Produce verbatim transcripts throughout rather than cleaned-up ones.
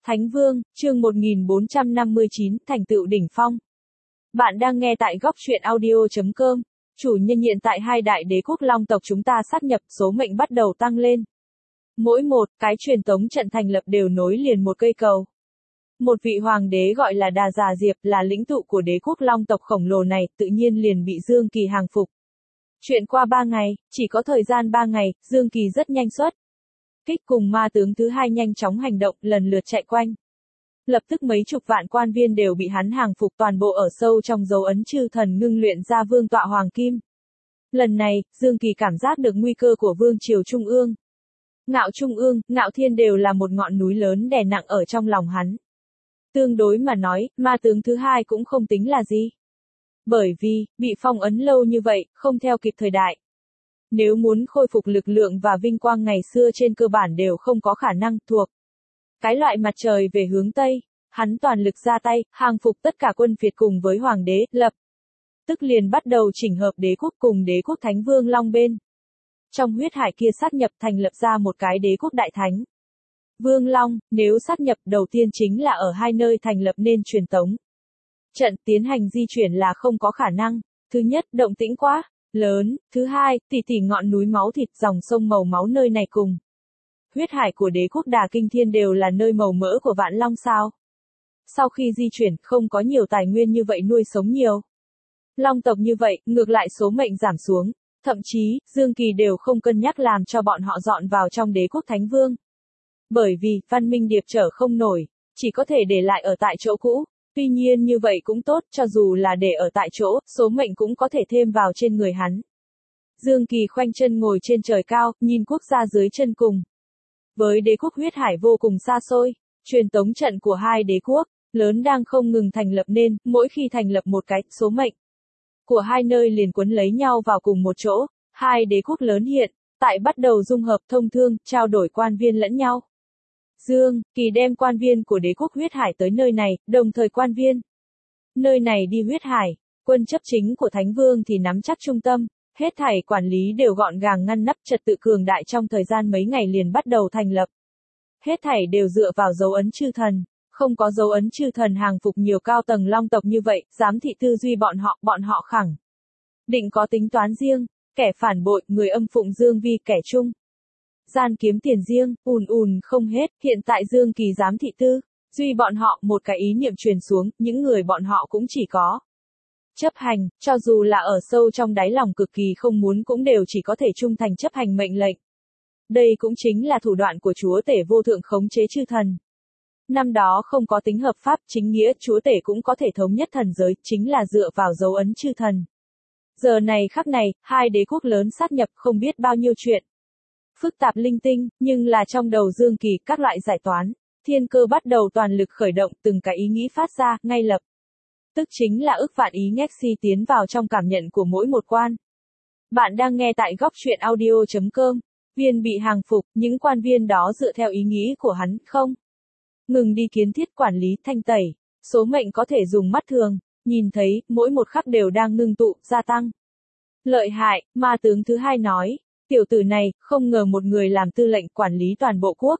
Thánh Vương, chương một nghìn bốn trăm năm mươi chín, thành tựu đỉnh phong. Bạn đang nghe tại góc truyện audio chấm com. Chủ nhân hiện tại hai đại đế quốc long tộc chúng ta sát nhập, số mệnh bắt đầu tăng lên. Mỗi một cái truyền tống trận thành lập đều nối liền một cây cầu. Một vị hoàng đế gọi là Đà Già Diệp là lĩnh tụ của đế quốc long tộc khổng lồ này, tự nhiên liền bị Dương Kỳ hàng phục. Chuyện qua ba ngày, chỉ có thời gian ba ngày, Dương Kỳ rất nhanh xuất kích cùng ma tướng thứ hai nhanh chóng hành động, lần lượt chạy quanh. Lập tức mấy chục vạn quan viên đều bị hắn hàng phục, toàn bộ ở sâu trong dấu ấn chư thần ngưng luyện ra vương tọa hoàng kim. Lần này, Dương Kỳ cảm giác được nguy cơ của vương triều trung ương. Ngạo trung ương, ngạo thiên đều là một ngọn núi lớn đè nặng ở trong lòng hắn. Tương đối mà nói, ma tướng thứ hai cũng không tính là gì. Bởi vì, bị phong ấn lâu như vậy, không theo kịp thời đại. Nếu muốn khôi phục lực lượng và vinh quang ngày xưa trên cơ bản đều không có khả năng thuộc. Cái loại mặt trời về hướng Tây, hắn toàn lực ra tay, hàng phục tất cả quân Việt cùng với hoàng đế, lập. Tức liền bắt đầu chỉnh hợp đế quốc cùng đế quốc Thánh Vương Long bên. Trong huyết hải kia sát nhập thành lập ra một cái đế quốc đại thánh. Vương Long, nếu sát nhập đầu tiên chính là ở hai nơi thành lập nên truyền tống. Trận tiến hành di chuyển là không có khả năng. Thứ nhất, động tĩnh quá lớn, thứ hai, tỷ tỷ ngọn núi máu thịt dòng sông màu máu nơi này cùng. Huyết hải của đế quốc Đà Kinh Thiên đều là nơi màu mỡ của vạn long sao. Sau khi di chuyển, không có nhiều tài nguyên như vậy nuôi sống nhiều. Long tộc như vậy, ngược lại số mệnh giảm xuống, thậm chí, Dương Kỳ đều không cân nhắc làm cho bọn họ dọn vào trong đế quốc Thánh Vương. Bởi vì, văn minh điệp trở không nổi, chỉ có thể để lại ở tại chỗ cũ. Tuy nhiên như vậy cũng tốt, cho dù là để ở tại chỗ, số mệnh cũng có thể thêm vào trên người hắn. Dương Kỳ khoanh chân ngồi trên trời cao, nhìn quốc gia dưới chân cùng. Với đế quốc huyết hải vô cùng xa xôi, truyền tống trận của hai đế quốc lớn đang không ngừng thành lập nên, mỗi khi thành lập một cái số mệnh của hai nơi liền quấn lấy nhau vào cùng một chỗ, hai đế quốc lớn hiện tại bắt đầu dung hợp thông thương, trao đổi quan viên lẫn nhau. Dương Kỳ đem quan viên của đế quốc huyết hải tới nơi này, đồng thời quan viên nơi này đi huyết hải, quân chấp chính của Thánh Vương thì nắm chắc trung tâm, hết thảy quản lý đều gọn gàng ngăn nắp, trật tự cường đại trong thời gian mấy ngày liền bắt đầu thành lập. Hết thảy đều dựa vào dấu ấn chư thần, không có dấu ấn chư thần hàng phục nhiều cao tầng long tộc như vậy, giám thị tư duy bọn họ, bọn họ khẳng định có tính toán riêng, kẻ phản bội, người âm phụng Dương Vi kẻ chung. Gian kiếm tiền riêng, ùn ùn không hết, hiện tại Dương Kỳ giám thị tư duy bọn họ, một cái ý niệm truyền xuống, những người bọn họ cũng chỉ có chấp hành, cho dù là ở sâu trong đáy lòng cực kỳ không muốn cũng đều chỉ có thể trung thành chấp hành mệnh lệnh. Đây cũng chính là thủ đoạn của chúa tể vô thượng khống chế chư thần. Năm đó không có tính hợp pháp, chính nghĩa, chúa tể cũng có thể thống nhất thần giới, chính là dựa vào dấu ấn chư thần. Giờ này khắc này, hai đế quốc lớn sát nhập không biết bao nhiêu chuyện. Phức tạp linh tinh, nhưng là trong đầu Dương Kỳ, các loại giải toán, thiên cơ bắt đầu toàn lực khởi động, từng cái ý nghĩ phát ra, ngay lập tức chính là ức vạn ý ngexi tiến vào trong cảm nhận của mỗi một quan. Bạn đang nghe tại góc truyện audio chấm com. Viên bị hàng phục, những quan viên đó dựa theo ý nghĩ của hắn, không ngừng đi kiến thiết quản lý, thanh tẩy, số mệnh có thể dùng mắt thường nhìn thấy, mỗi một khắc đều đang ngưng tụ, gia tăng. Lợi hại, ma tướng thứ hai nói, tiểu tử này, không ngờ một người làm tư lệnh quản lý toàn bộ quốc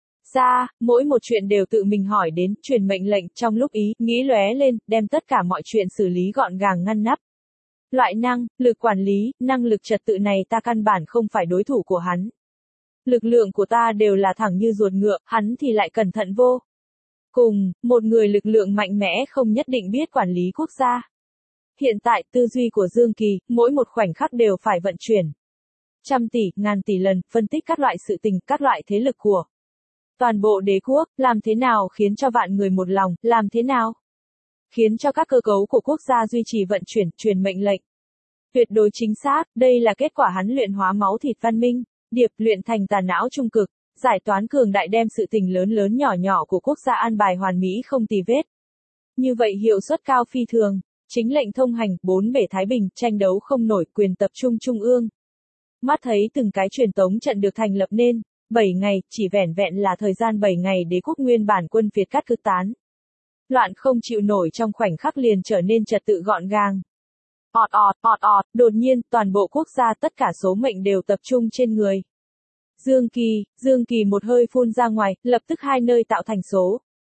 gia, mỗi một chuyện đều tự mình hỏi đến, truyền mệnh lệnh, trong lúc ý nghĩ lóe lên, đem tất cả mọi chuyện xử lý gọn gàng ngăn nắp. Loại năng lực quản lý, năng lực trật tự này ta căn bản không phải đối thủ của hắn. Lực lượng của ta đều là thẳng như ruột ngựa, hắn thì lại cẩn thận vô cùng, một người lực lượng mạnh mẽ không nhất định biết quản lý quốc gia. Hiện tại, tư duy của Dương Kỳ, mỗi một khoảnh khắc đều phải vận chuyển trăm tỷ, ngàn tỷ lần, phân tích các loại sự tình, các loại thế lực của toàn bộ đế quốc, làm thế nào khiến cho vạn người một lòng, làm thế nào khiến cho các cơ cấu của quốc gia duy trì vận chuyển, truyền mệnh lệnh. Tuyệt đối chính xác, đây là kết quả hắn luyện hóa máu thịt văn minh, điệp luyện thành tà não trung cực, giải toán cường đại đem sự tình lớn lớn nhỏ nhỏ của quốc gia an bài hoàn mỹ không tì vết. Như vậy hiệu suất cao phi thường, chính lệnh thông hành, bốn bể thái bình, tranh đấu không nổi, quyền tập trung trung ương. Mắt thấy từng cái truyền tống trận được thành lập nên, bảy ngày, chỉ vẻn vẹn là thời gian bảy ngày đế quốc nguyên bản quân Việt cắt cứ tán. Loạn không chịu nổi trong khoảnh khắc liền trở nên trật tự gọn gàng. ọt ọt ọt ọt, đột nhiên, toàn bộ quốc gia tất cả số mệnh đều tập trung trên người. Dương Kỳ, Dương Kỳ một hơi phun ra ngoài, lập tức hai nơi tạo thành số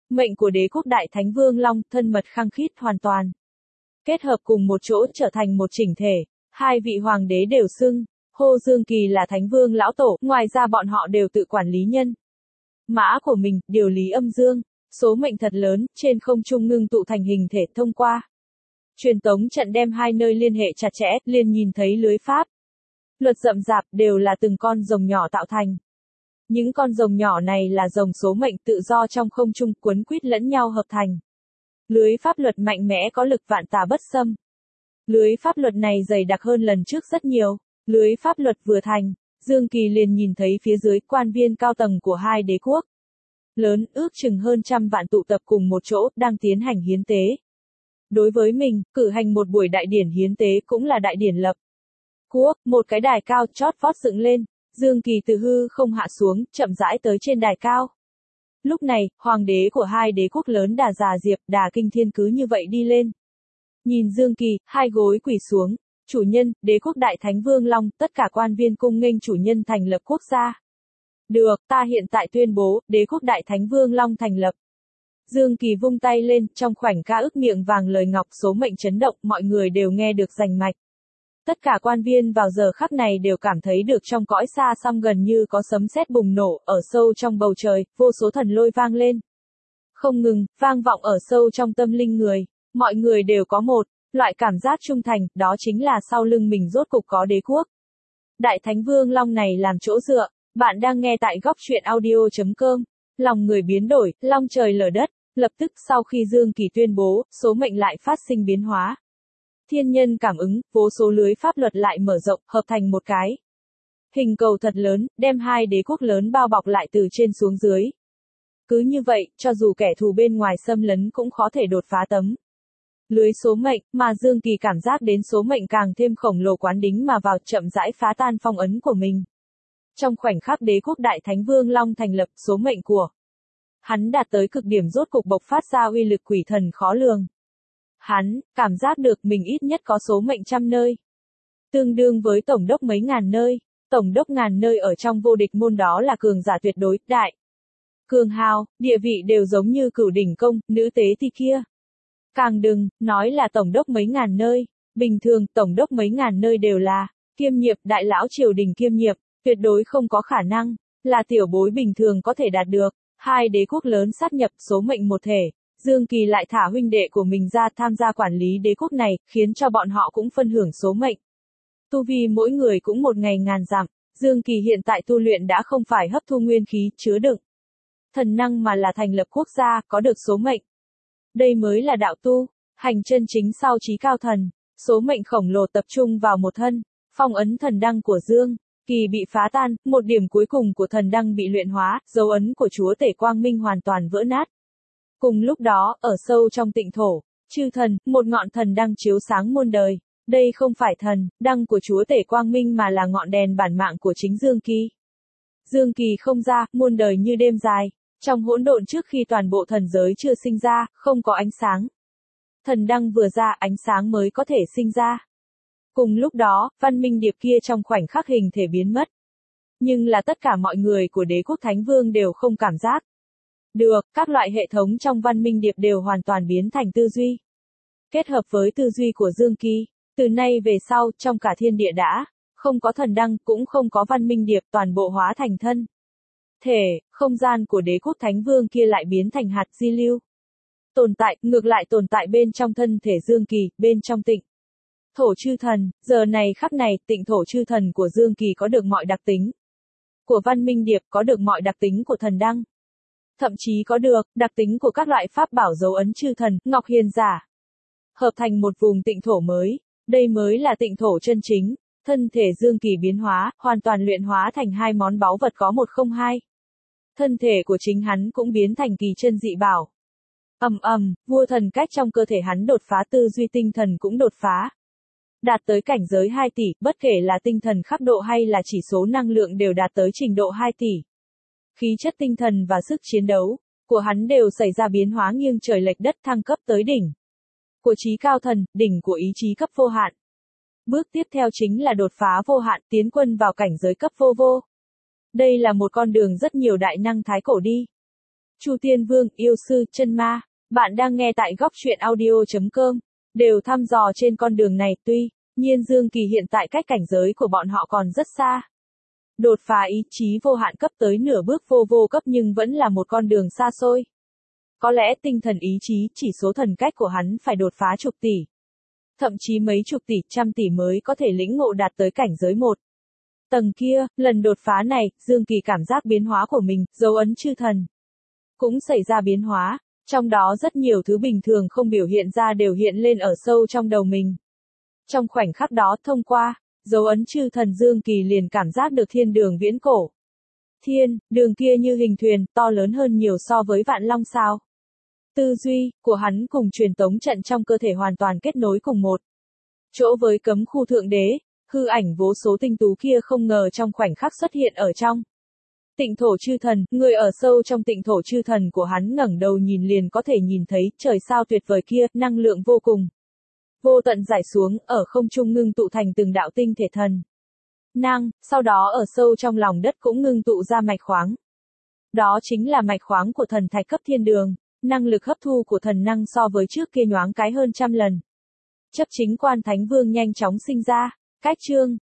mệnh của đế quốc Đại Thánh Vương Long thân mật khăng khít hoàn toàn. Kết hợp cùng một chỗ trở thành một chỉnh thể, hai vị hoàng đế đều xưng, hô Dương Kỳ là Thánh Vương lão tổ, ngoài ra bọn họ đều tự quản lý nhân mã của mình, điều lý âm dương, số mệnh thật lớn, trên không trung ngưng tụ thành hình thể thông qua. Truyền tống trận đem hai nơi liên hệ chặt chẽ, liền nhìn thấy lưới pháp. Luật rậm rạp đều là từng con rồng nhỏ tạo thành. Những con rồng nhỏ này là rồng số mệnh tự do trong không trung quấn quýt lẫn nhau hợp thành. Lưới pháp luật mạnh mẽ có lực vạn tà bất xâm. Lưới pháp luật này dày đặc hơn lần trước rất nhiều. Lưới pháp luật vừa thành, Dương Kỳ liền nhìn thấy phía dưới quan viên cao tầng của hai đế quốc. Lớn ước chừng hơn trăm vạn tụ tập cùng một chỗ, đang tiến hành hiến tế. Đối với mình, cử hành một buổi đại điển hiến tế cũng là đại điển lập quốc, một cái đài cao chót vót dựng lên, Dương Kỳ từ hư không hạ xuống, chậm rãi tới trên đài cao. Lúc này, hoàng đế của hai đế quốc lớn Đà Già Diệp, Đà Kinh Thiên cứ như vậy đi lên. Nhìn Dương Kỳ, hai gối quỳ xuống, chủ nhân, đế quốc Đại Thánh Vương Long, tất cả quan viên cung nghênh chủ nhân thành lập quốc gia. Được, ta hiện tại tuyên bố, đế quốc Đại Thánh Vương Long thành lập. Dương Kỳ vung tay lên, trong khoảnh ca ức miệng vàng lời ngọc số mệnh chấn động, mọi người đều nghe được rành mạch. Tất cả quan viên vào giờ khắc này đều cảm thấy được trong cõi xa xăm gần như có sấm sét bùng nổ, ở sâu trong bầu trời, vô số thần lôi vang lên. Không ngừng, vang vọng ở sâu trong tâm linh người, mọi người đều có một loại cảm giác trung thành, đó chính là sau lưng mình rốt cục có đế quốc. Đại Thánh Vương Long này làm chỗ dựa, bạn đang nghe tại góc truyện audio chấm com. Lòng người biến đổi, long trời lở đất, lập tức sau khi Dương Kỳ tuyên bố, số mệnh lại phát sinh biến hóa. Thiên nhân cảm ứng, vô số lưới pháp luật lại mở rộng, hợp thành một cái hình cầu thật lớn, đem hai đế quốc lớn bao bọc lại từ trên xuống dưới. Cứ như vậy, cho dù kẻ thù bên ngoài xâm lấn cũng khó thể đột phá tấm lưới số mệnh, mà Dương Kỳ cảm giác đến số mệnh càng thêm khổng lồ quán đính mà vào chậm rãi phá tan phong ấn của mình. Trong khoảnh khắc đế quốc Đại Thánh Vương Long thành lập, số mệnh của hắn đạt tới cực điểm rốt cục bộc phát ra uy lực quỷ thần khó lường. Hắn cảm giác được mình ít nhất có số mệnh trăm nơi, tương đương với tổng đốc mấy ngàn nơi. Tổng đốc ngàn nơi ở trong vô địch môn đó là cường giả tuyệt đối, đại cường hào, địa vị đều giống như cửu đỉnh công, nữ tế thì kia. Càng đừng nói là tổng đốc mấy ngàn nơi, bình thường tổng đốc mấy ngàn nơi đều là kiêm nhiệm, đại lão triều đình kiêm nhiệm, tuyệt đối không có khả năng là tiểu bối bình thường có thể đạt được. Hai đế quốc lớn sát nhập, số mệnh một thể, Dương Kỳ lại thả huynh đệ của mình ra tham gia quản lý đế quốc này, khiến cho bọn họ cũng phân hưởng số mệnh. Tu vi mỗi người cũng một ngày ngàn dặm, Dương Kỳ hiện tại tu luyện đã không phải hấp thu nguyên khí, chứa đựng thần năng mà là thành lập quốc gia, có được số mệnh. Đây mới là đạo tu, hành chân chính sau chí cao thần, số mệnh khổng lồ tập trung vào một thân, phong ấn thần đăng của Dương Kỳ bị phá tan, một điểm cuối cùng của thần đăng bị luyện hóa, dấu ấn của chúa tể quang minh hoàn toàn vỡ nát. Cùng lúc đó, ở sâu trong tịnh thổ, chư thần, một ngọn thần đăng chiếu sáng muôn đời. Đây không phải thần đăng của chúa tể quang minh mà là ngọn đèn bản mạng của chính Dương Kỳ. Dương Kỳ không ra, muôn đời như đêm dài, trong hỗn độn trước khi toàn bộ thần giới chưa sinh ra, không có ánh sáng. Thần đăng vừa ra, ánh sáng mới có thể sinh ra. Cùng lúc đó, văn minh điệp kia trong khoảnh khắc hình thể biến mất. Nhưng là tất cả mọi người của đế quốc Thánh Vương đều không cảm giác được, các loại hệ thống trong văn minh điệp đều hoàn toàn biến thành tư duy. Kết hợp với tư duy của Dương Kỳ, từ nay về sau, trong cả thiên địa đã không có thần đăng, cũng không có văn minh điệp, toàn bộ hóa thành thân thể, không gian của đế quốc Thánh Vương kia lại biến thành hạt di lưu. Tồn tại, ngược lại tồn tại bên trong thân thể Dương Kỳ, bên trong tịnh thổ chư thần, giờ này khắc này, tịnh thổ chư thần của Dương Kỳ có được mọi đặc tính của văn minh điệp, có được mọi đặc tính của thần đăng. Thậm chí có được đặc tính của các loại pháp bảo dấu ấn chư thần, ngọc hiền giả. Hợp thành một vùng tịnh thổ mới, đây mới là tịnh thổ chân chính. Thân thể Dương Kỳ biến hóa, hoàn toàn luyện hóa thành hai món báu vật có một không hai. Thân thể của chính hắn cũng biến thành kỳ chân dị bảo. Ầm ầm, vua thần cách trong cơ thể hắn đột phá, tư duy tinh thần cũng đột phá. Đạt tới cảnh giới hai tỷ, bất kể là tinh thần khắc độ hay là chỉ số năng lượng đều đạt tới trình độ hai tỷ. Khí chất tinh thần và sức chiến đấu của hắn đều xảy ra biến hóa nghiêng trời lệch đất, thăng cấp tới đỉnh của trí cao thần, đỉnh của ý chí cấp vô hạn. Bước tiếp theo chính là đột phá vô hạn, tiến quân vào cảnh giới cấp vô vô. Đây là một con đường rất nhiều đại năng thái cổ đi. Chu Tiên Vương, yêu sư, chân ma. Bạn đang nghe tại góc truyện audio.com. Đều thăm dò trên con đường này, tuy nhiên Dương Kỳ hiện tại cách cảnh giới của bọn họ còn rất xa. Đột phá ý chí vô hạn cấp tới nửa bước vô vô cấp nhưng vẫn là một con đường xa xôi. Có lẽ tinh thần ý chí, chỉ số thần cách của hắn phải đột phá chục tỷ. Thậm chí mấy chục tỷ, trăm tỷ mới có thể lĩnh ngộ đạt tới cảnh giới một. Tầng kia, lần đột phá này, Dương Kỳ cảm giác biến hóa của mình, dấu ấn chư thần cũng xảy ra biến hóa, trong đó rất nhiều thứ bình thường không biểu hiện ra đều hiện lên ở sâu trong đầu mình. Trong khoảnh khắc đó, thông qua dấu ấn chư thần, Dương Kỳ liền cảm giác được thiên đường viễn cổ. Thiên đường kia như hình thuyền, to lớn hơn nhiều so với vạn long sao. Tư duy của hắn cùng truyền tống trận trong cơ thể hoàn toàn kết nối cùng một chỗ với cấm khu thượng đế, hư ảnh vô số tinh tú kia không ngờ trong khoảnh khắc xuất hiện ở trong tịnh thổ chư thần. Người ở sâu trong tịnh thổ chư thần của hắn ngẩng đầu nhìn liền có thể nhìn thấy trời sao tuyệt vời kia, năng lượng vô cùng vô tận rải xuống, ở không trung ngưng tụ thành từng đạo tinh thể thần năng, sau đó ở sâu trong lòng đất cũng ngưng tụ ra mạch khoáng. Đó chính là mạch khoáng của thần thạch cấp thiên đường, năng lực hấp thu của thần năng so với trước kia nhoáng cái hơn trăm lần. Chấp chính quan Thánh Vương nhanh chóng sinh ra. Cách chương